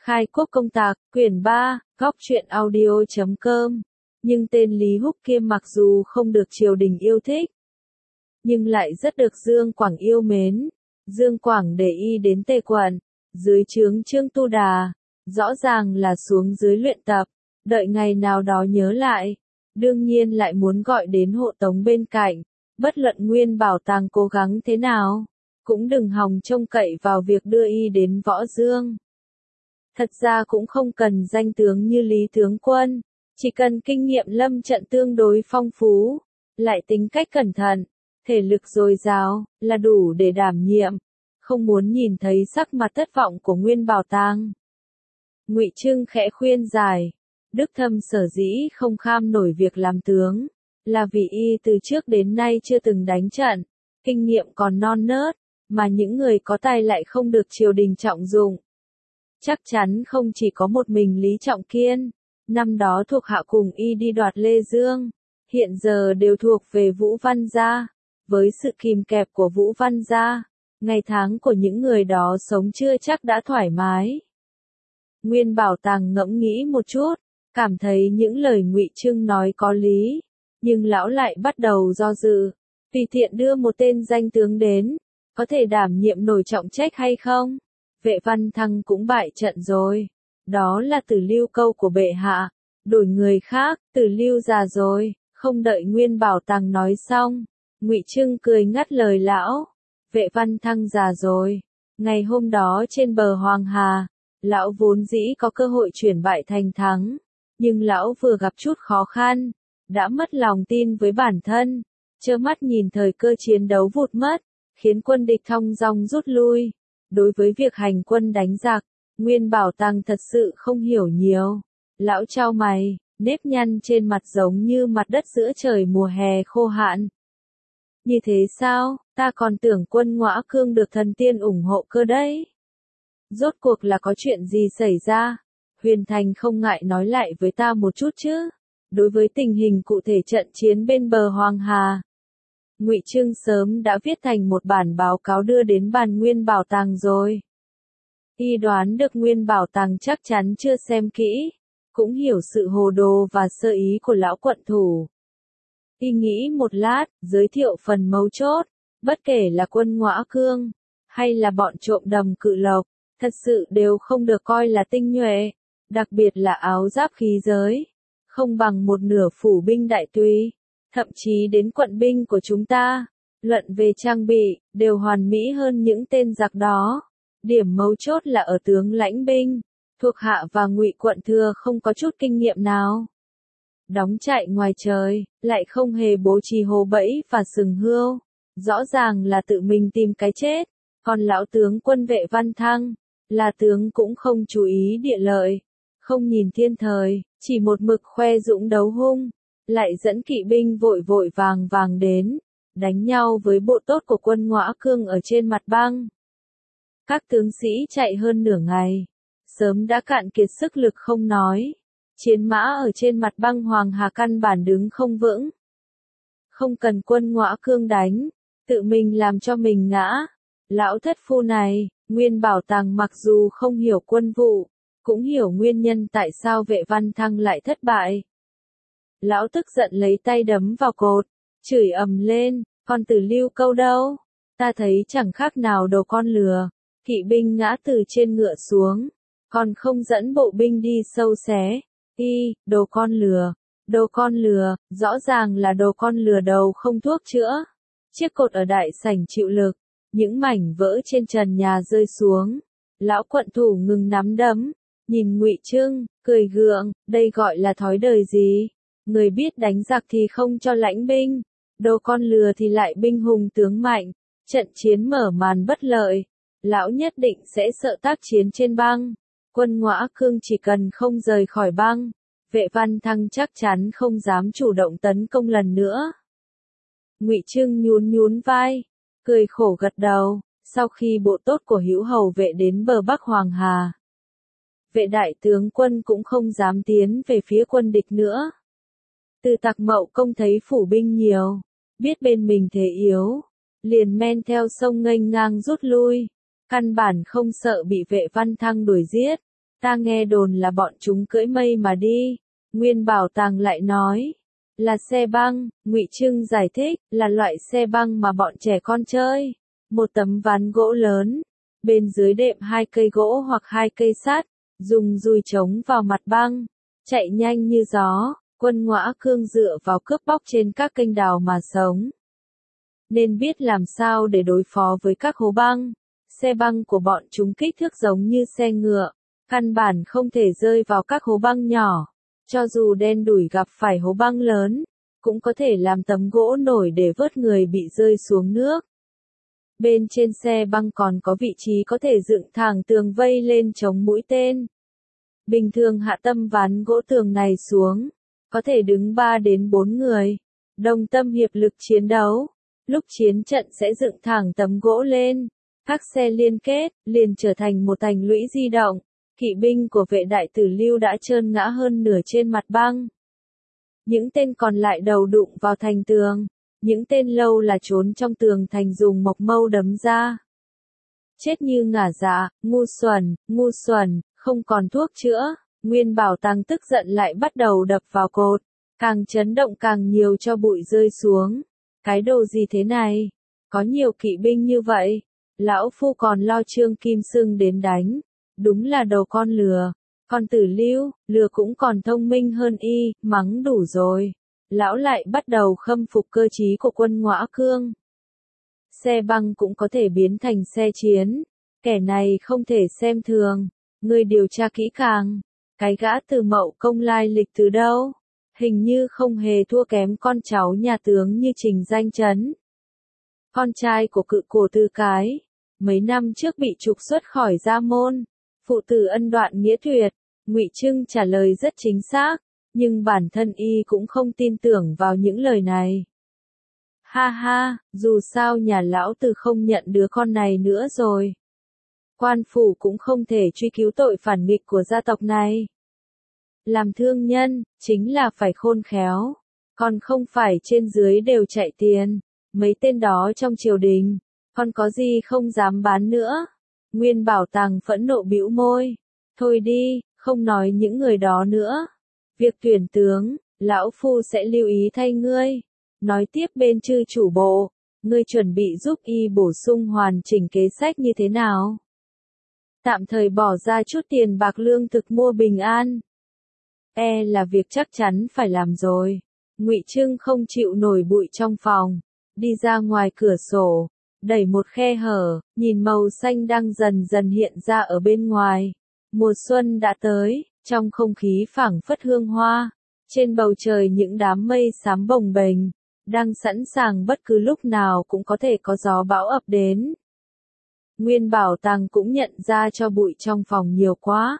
Khai quốc công tạc, quyển 3, góc truyện audio.com. Nhưng tên Lý Húc kia mặc dù không được triều đình yêu thích, nhưng lại rất được Dương Quảng yêu mến. Dương Quảng để y đến Tề Quận, dưới trướng Trương Tu Đà, rõ ràng là xuống dưới luyện tập, đợi ngày nào đó nhớ lại, đương nhiên lại muốn gọi đến hộ tống bên cạnh, bất luận Nguyên Bảo Tàng cố gắng thế nào, cũng đừng hòng trông cậy vào việc đưa y đến Võ Dương. Thật ra cũng không cần danh tướng như Lý Tướng Quân, chỉ cần kinh nghiệm lâm trận tương đối phong phú, lại tính cách cẩn thận, thể lực dồi dào, là đủ để đảm nhiệm. Không muốn nhìn thấy sắc mặt thất vọng của Nguyên Bảo Tàng. Ngụy Trưng khẽ khuyên giải, Đức Thâm sở dĩ không kham nổi việc làm tướng, là vì y từ trước đến nay chưa từng đánh trận, kinh nghiệm còn non nớt, mà những người có tài lại không được triều đình trọng dụng. Chắc chắn không chỉ có một mình Lý Trọng Kiên, năm đó thuộc hạ cùng y đi đoạt Lê Dương, hiện giờ đều thuộc về Vũ Văn Gia. Với sự kìm kẹp của Vũ Văn Gia, ngày tháng của những người đó sống chưa chắc đã thoải mái. Nguyên Bảo Tàng ngẫm nghĩ một chút, cảm thấy những lời Ngụy Trưng nói có lý, nhưng lão lại bắt đầu do dự, tùy tiện đưa một tên danh tướng đến, có thể đảm nhiệm nổi trọng trách hay không? Vệ Văn Thăng cũng bại trận rồi, đó là Tử Lưu câu của bệ hạ, đổi người khác, Tử Lưu già rồi. Không đợi Nguyên Bảo Tàng nói xong, Ngụy Trưng cười ngắt lời lão, Vệ Văn Thăng già rồi. Ngày hôm đó trên bờ Hoàng Hà, lão vốn dĩ có cơ hội chuyển bại thành thắng, nhưng lão vừa gặp chút khó khăn, đã mất lòng tin với bản thân, trơ mắt nhìn thời cơ chiến đấu vụt mất, khiến quân địch thong dong rút lui. Đối với việc hành quân đánh giặc, Nguyên Bảo Tàng thật sự không hiểu nhiều. Lão chau mày, nếp nhăn trên mặt giống như mặt đất giữa trời mùa hè khô hạn. Như thế sao, ta còn tưởng quân Ngõa Cương được thần tiên ủng hộ cơ đấy. Rốt cuộc là có chuyện gì xảy ra? Huyền Thành không ngại nói lại với ta một chút chứ. Đối với tình hình cụ thể trận chiến bên bờ Hoàng Hà, Ngụy Trưng sớm đã viết thành một bản báo cáo đưa đến bàn Nguyên Bảo Tàng rồi. Y đoán được Nguyên Bảo Tàng chắc chắn chưa xem kỹ, cũng hiểu sự hồ đồ và sơ ý của lão quận thủ. Y nghĩ một lát, giới thiệu phần mấu chốt, bất kể là quân Ngõa Cương, hay là bọn trộm đầm Cự Lộc, thật sự đều không được coi là tinh nhuệ, đặc biệt là áo giáp khí giới, không bằng một nửa phủ binh đại tùy, thậm chí đến quận binh của chúng ta, luận về trang bị, đều hoàn mỹ hơn những tên giặc đó. Điểm mấu chốt là ở tướng lãnh binh, thuộc hạ và Ngụy quận thừa không có chút kinh nghiệm nào. Đóng trại ngoài trời, lại không hề bố trí hố bẫy và sừng hươu, rõ ràng là tự mình tìm cái chết. Còn lão tướng quân Vệ Văn Thăng, là tướng cũng không chú ý địa lợi, không nhìn thiên thời, chỉ một mực khoe dũng đấu hung, lại dẫn kỵ binh vội vội vàng vàng đến, đánh nhau với bộ tốt của quân Ngõa Cương ở trên mặt băng. Các tướng sĩ chạy hơn nửa ngày, sớm đã cạn kiệt sức lực không nói, chiến mã ở trên mặt băng Hoàng Hà căn bản đứng không vững. Không cần quân Ngõa Cương đánh, tự mình làm cho mình ngã. Lão thất phu này, Nguyên Bảo Tàng mặc dù không hiểu quân vụ, cũng hiểu nguyên nhân tại sao Vệ Văn Thăng lại thất bại. Lão tức giận lấy tay đấm vào cột, chửi ầm lên, con Tử Lưu câu đâu? Ta thấy chẳng khác nào đồ con lừa. Kỵ binh ngã từ trên ngựa xuống, còn không dẫn bộ binh đi sâu xé. Đồ con lừa, rõ ràng là đồ con lừa đầu không thuốc chữa. Chiếc cột ở đại sảnh chịu lực, những mảnh vỡ trên trần nhà rơi xuống. Lão quận thủ ngừng nắm đấm, nhìn Ngụy Trưng, cười gượng, đây gọi là thói đời gì? Người biết đánh giặc thì không cho lãnh binh, đồ con lừa thì lại binh hùng tướng mạnh, trận chiến mở màn bất lợi. Lão nhất định sẽ sợ tác chiến trên băng. Quân Ngõa Cương chỉ cần không rời khỏi băng, Vệ Văn Thăng chắc chắn không dám chủ động tấn công lần nữa. Ngụy Trưng nhún nhún vai, cười khổ gật đầu. Sau khi bộ tốt của Hữu Hầu Vệ đến bờ Bắc Hoàng Hà, Vệ đại tướng quân cũng không dám tiến về phía quân địch nữa. Từ Tặc Mậu Công thấy phủ binh nhiều, biết bên mình thế yếu, liền men theo sông nghênh ngang rút lui, căn bản không sợ bị Vệ Văn Thăng đuổi giết. Ta nghe đồn là bọn chúng cưỡi mây mà đi. Nguyên Bảo Tàng lại nói, là xe băng. Ngụy Trưng giải thích, là loại xe băng mà bọn trẻ con chơi. Một tấm ván gỗ lớn, bên dưới đệm 2 cây gỗ hoặc 2 cây sắt, dùng dùi chống vào mặt băng, chạy nhanh như gió. Quân Ngõa Cương dựa vào cướp bóc trên các kênh đào mà sống, nên biết làm sao để đối phó với các hố băng. Xe băng của bọn chúng kích thước giống như xe ngựa, căn bản không thể rơi vào các hố băng nhỏ. Cho dù đen đủi gặp phải hố băng lớn, cũng có thể làm tấm gỗ nổi để vớt người bị rơi xuống nước. Bên trên xe băng còn có vị trí có thể dựng thẳng tường vây lên chống mũi tên. Bình thường hạ tâm ván gỗ tường này xuống, có thể đứng 3 đến 4 người, đồng tâm hiệp lực chiến đấu. Lúc chiến trận sẽ dựng thẳng tấm gỗ lên, các xe liên kết, liền trở thành một thành lũy di động. Kỵ binh của vệ đại tử Lưu đã trơn ngã hơn nửa trên mặt băng. Những tên còn lại đầu đụng vào thành tường, những tên lâu là trốn trong tường thành dùng mộc mâu đấm ra. Chết như ngả dạ, ngu xuẩn, không còn thuốc chữa. Nguyên Bảo Tàng tức giận lại bắt đầu đập vào cột, càng chấn động càng nhiều cho bụi rơi xuống. Cái đồ gì thế này? Có nhiều kỵ binh như vậy, lão phu còn lo Trương Kim Xưng đến đánh. Đúng là đầu con lừa. Con Tử Lưu, lừa cũng còn thông minh hơn y, mắng đủ rồi. Lão lại bắt đầu khâm phục cơ trí của Quân Ngõa Cương. Xe băng cũng có thể biến thành xe chiến. Kẻ này không thể xem thường. Ngươi điều tra kỹ càng. Cái gã Từ Mậu Công lai lịch từ đâu? Hình như không hề thua kém con cháu nhà tướng như Trình Danh Chấn. Con trai của cự cổ Tư Cái. Mấy năm trước bị trục xuất khỏi gia môn. Phụ tử ân đoạn nghĩa tuyệt. Ngụy Trưng trả lời rất chính xác, nhưng bản thân y cũng không tin tưởng vào những lời này. Ha ha, dù sao nhà lão Từ không nhận đứa con này nữa rồi. Quan phủ cũng không thể truy cứu tội phản nghịch của gia tộc này. Làm thương nhân, chính là phải khôn khéo, còn không phải trên dưới đều chạy tiền. Mấy tên đó trong triều đình, còn có gì không dám bán nữa. Nguyên Bảo Tàng phẫn nộ bĩu môi. Thôi đi, không nói những người đó nữa. Việc tuyển tướng, lão phu sẽ lưu ý thay ngươi. Nói tiếp bên chư chủ bộ, ngươi chuẩn bị giúp y bổ sung hoàn chỉnh kế sách như thế nào? Tạm thời bỏ ra chút tiền bạc lương thực mua bình an. Là việc chắc chắn phải làm rồi. Ngụy Trưng không chịu nổi bụi trong phòng, đi ra ngoài cửa sổ, đẩy một khe hở, nhìn màu xanh đang dần dần hiện ra ở bên ngoài. Mùa xuân đã tới, trong không khí phảng phất hương hoa, trên bầu trời những đám mây xám bồng bềnh, đang sẵn sàng bất cứ lúc nào cũng có thể có gió bão ập đến. Nguyên Bảo Tàng cũng nhận ra cho bụi trong phòng nhiều quá.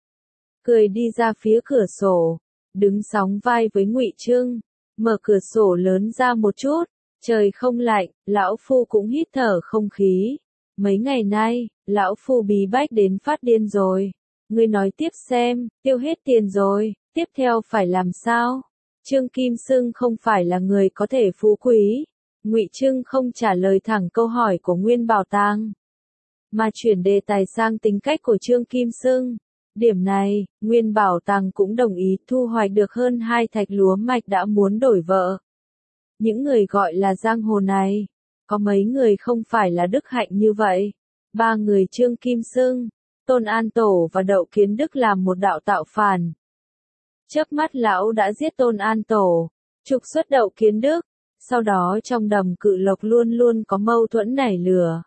Cười đi ra phía cửa sổ, đứng sóng vai với Ngụy Trưng, mở cửa sổ lớn ra một chút, trời không lạnh, lão phu cũng hít thở không khí. Mấy ngày nay, lão phu bí bách đến phát điên rồi. Ngươi nói tiếp xem, tiêu hết tiền rồi, tiếp theo phải làm sao? Trương Kim Xưng không phải là người có thể phú quý. Ngụy Trưng không trả lời thẳng câu hỏi của Nguyên Bảo Tàng, mà chuyển đề tài sang tính cách của Trương Kim Xưng. Điểm này, Nguyên Bảo Tàng cũng đồng ý. Thu hoạch được hơn 2 thạch lúa mạch đã muốn đổi vợ. Những người gọi là giang hồ này, có mấy người không phải là đức hạnh như vậy. 3 người Trương Kim Xưng, Tôn An Tổ và Đậu Kiến Đức làm một đạo tạo phản. Chớp mắt lão đã giết Tôn An Tổ, trục xuất Đậu Kiến Đức, sau đó trong đầm Cự Lộc luôn luôn có mâu thuẫn nảy lửa.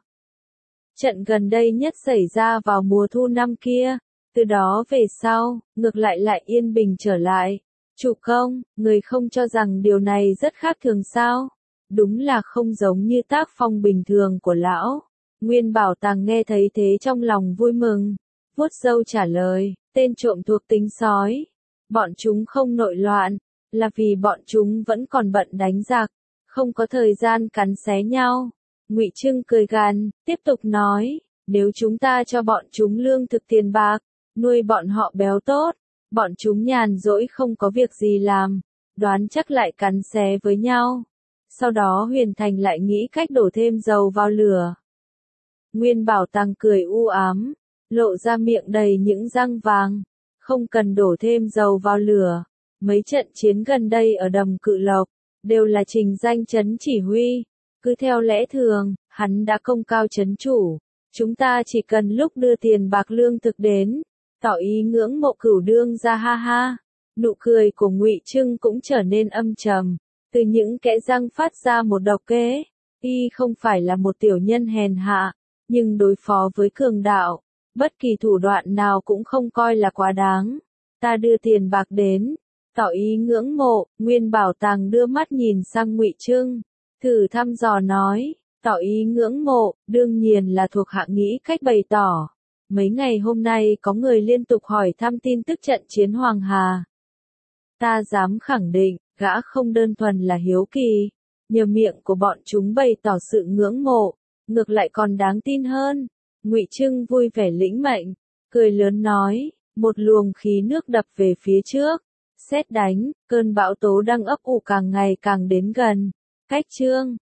Trận gần đây nhất xảy ra vào mùa thu năm kia, từ đó về sau, ngược lại yên bình trở lại. Chủ công, người không cho rằng điều này rất khác thường sao? Đúng là không giống như tác phong bình thường của lão. Nguyên Bảo Tàng nghe thấy thế trong lòng vui mừng, vuốt râu trả lời, tên trộm thuộc tính sói. Bọn chúng không nội loạn, là vì bọn chúng vẫn còn bận đánh giặc, không có thời gian cắn xé nhau. Ngụy Trưng cười gằn, tiếp tục nói, nếu chúng ta cho bọn chúng lương thực tiền bạc, nuôi bọn họ béo tốt, bọn chúng nhàn rỗi không có việc gì làm, đoán chắc lại cắn xé với nhau. Sau đó Huyền Thành lại nghĩ cách đổ thêm dầu vào lửa. Nguyên Bảo Tàng cười u ám, lộ ra miệng đầy những răng vàng. Không cần đổ thêm dầu vào lửa. Mấy trận chiến gần đây ở Đầm Cự Lộc, đều là Trình Danh trấn chỉ huy. Cứ theo lẽ thường, hắn đã công cao trấn chủ. Chúng ta chỉ cần lúc đưa tiền bạc lương thực đến, tỏ ý ngưỡng mộ Cửu đương ra ha ha. Nụ cười của Ngụy Trưng cũng trở nên âm trầm. Từ những kẽ răng phát ra một độc kế. Y không phải là một tiểu nhân hèn hạ, nhưng đối phó với cường đạo, bất kỳ thủ đoạn nào cũng không coi là quá đáng. Ta đưa tiền bạc đến, tỏ ý ngưỡng mộ. Nguyên Bảo Tàng đưa mắt nhìn sang Ngụy Trưng, thử thăm dò nói, tỏ ý ngưỡng mộ, đương nhiên là thuộc hạ nghĩ cách bày tỏ. Mấy ngày hôm nay có người liên tục hỏi thăm tin tức trận chiến Hoàng Hà. Ta dám khẳng định, gã không đơn thuần là hiếu kỳ, nhờ miệng của bọn chúng bày tỏ sự ngưỡng mộ, ngược lại còn đáng tin hơn. Ngụy Trưng vui vẻ lĩnh mệnh, cười lớn nói, một luồng khí nước đập về phía trước, sét đánh, cơn bão tố đang ấp ủ càng ngày càng đến gần. Cách Trương